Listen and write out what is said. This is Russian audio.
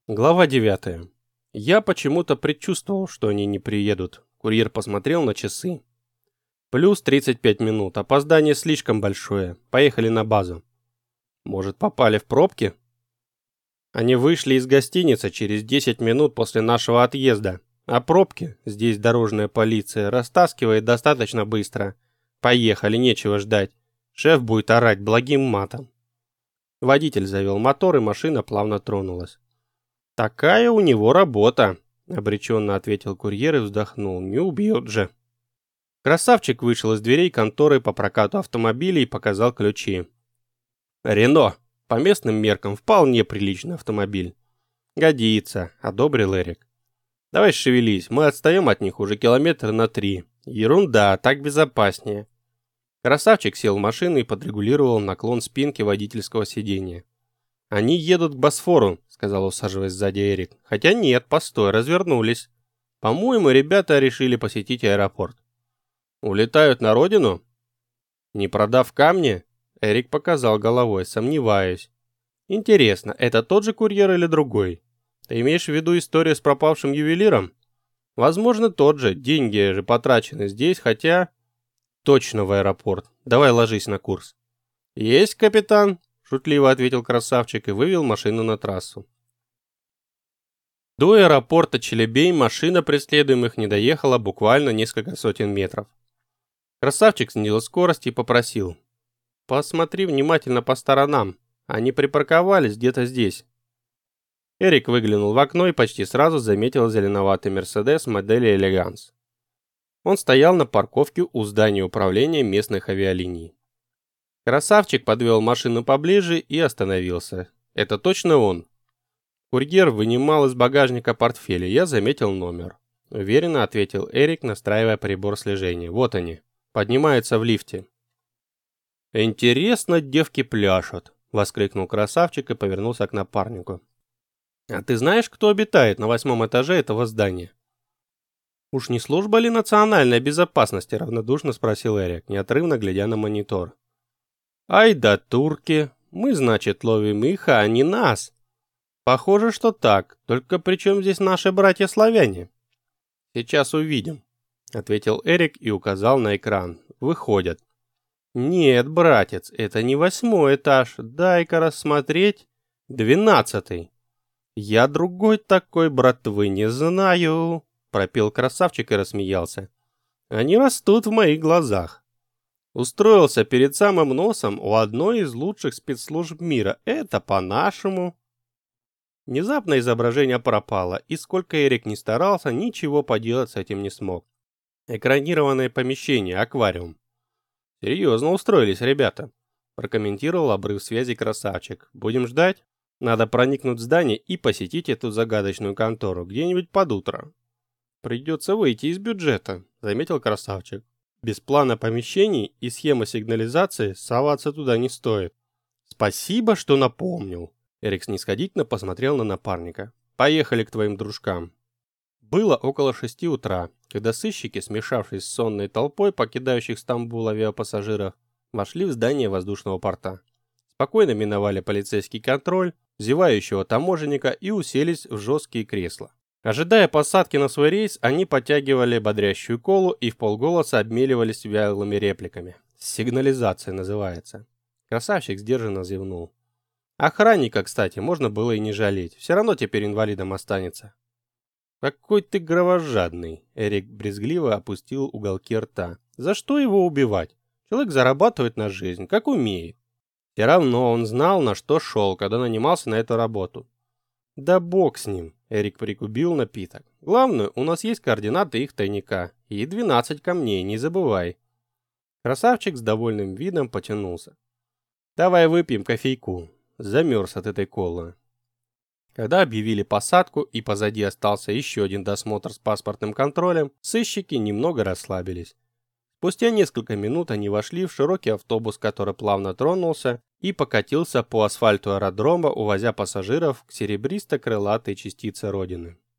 Глава 9. Я почему-то предчувствовал, что они не приедут. Курьер посмотрел на часы. Плюс 35 минут. Опоздание слишком большое. Поехали на базу. Может, попали в пробки? Они вышли из гостиницы через 10 минут после нашего отъезда. А пробки, здесь дорожная полиция, растаскивает достаточно быстро. Поехали, нечего ждать. Шеф будет орать благим матом. Водитель завел мотор, и машина плавно тронулась. «Такая у него работа», — обреченно ответил курьер и вздохнул. «Не убьет же». Красавчик вышел из дверей конторы по прокату автомобилей и показал ключи. «Рено. По местным меркам вполне приличный автомобиль». «Годится», — одобрил Эрик. «Давай шевелись, мы отстаем от них уже километра на 3. Ерунда, так безопаснее». Красавчик сел в машину и подрегулировал наклон спинки водительского сиденья. «Они едут к Босфору», — сказал, усаживаясь сзади Эрик. «Хотя нет, постой, развернулись. По-моему, ребята решили посетить аэропорт». «Улетают на родину?» «Не продав камни?» — Эрик показал головой, сомневаюсь. «Интересно, это тот же курьер или другой? Ты имеешь в виду историю с пропавшим ювелиром?» «Возможно, тот же. Деньги же потрачены здесь, хотя...» «Точно в аэропорт. Давай ложись на курс». «Есть, капитан», — шутливо ответил красавчик и вывел машину на трассу. До аэропорта Челебей машина преследуемых не доехала буквально несколько сотен метров. Красавчик снизил скорость и попросил: «Посмотри внимательно по сторонам, они припарковались где-то здесь». Эрик выглянул в окно и почти сразу заметил зеленоватый Мерседес модели Элеганс. Он стоял на парковке у здания управления местных авиалиний. Красавчик подвел машину поближе и остановился. «Это точно он?» Курьер вынимал из багажника портфеля, я заметил номер. Уверенно ответил Эрик, настраивая прибор слежения. «Вот они. Поднимаются в лифте». «Интересно, девки пляшут», — воскликнул красавчик и повернулся к напарнику. «А ты знаешь, кто обитает на 8-м этаже этого здания?» «Уж не служба ли национальной безопасности?» — равнодушно спросил Эрик, неотрывно глядя на монитор. «Ай да турки! Мы, значит, ловим их, а они нас!» «Похоже, что так. Только при чем здесь наши братья-славяне?» «Сейчас увидим», — ответил Эрик и указал на экран. «Выходят». «Нет, братец, это не 8-й этаж. Дай-ка рассмотреть. 12-й». «Я другой такой братвы не знаю», — пропел красавчик и рассмеялся. «Они растут в моих глазах. Устроился перед самым носом у одной из лучших спецслужб мира. Это по-нашему». Внезапно изображение пропало, и сколько Эрик ни старался, ничего поделать с этим не смог. Экранированное помещение, аквариум. «Серьезно устроились ребята», — прокомментировал обрыв связи красавчик. «Будем ждать? Надо проникнуть в здание и посетить эту загадочную контору где-нибудь под утро». «Придется выйти из бюджета», — заметил красавчик. «Без плана помещений и схемы сигнализации соваться туда не стоит». «Спасибо, что напомнил». Эрик снисходительно посмотрел на напарника. «Поехали к твоим дружкам». Было около 6 утра, когда сыщики, смешавшись с сонной толпой покидающих Стамбул авиапассажиров, вошли в здание воздушного порта. Спокойно миновали полицейский контроль, зевающего таможенника и уселись в жесткие кресла. Ожидая посадки на свой рейс, они подтягивали бодрящую колу и вполголоса обмеливались вялыми репликами. «Сигнализация называется». Красавчик сдержанно зевнул. Охранника, кстати, можно было и не жалеть. Все равно теперь инвалидом останется. «Какой ты кровожадный!» Эрик брезгливо опустил уголки рта. «За что его убивать? Человек зарабатывает на жизнь, как умеет». Все равно он знал, на что шел, когда нанимался на эту работу. «Да бог с ним!» Эрик пригубил напиток. «Главное, у нас есть координаты их тайника. И 12 камней, не забывай». Красавчик с довольным видом потянулся. «Давай выпьем кофейку». Замерз от этой колы. Когда объявили посадку и позади остался еще один досмотр с паспортным контролем, сыщики немного расслабились. Спустя несколько минут они вошли в широкий автобус, который плавно тронулся и покатился по асфальту аэродрома, увозя пассажиров к серебристо-крылатой частице Родины.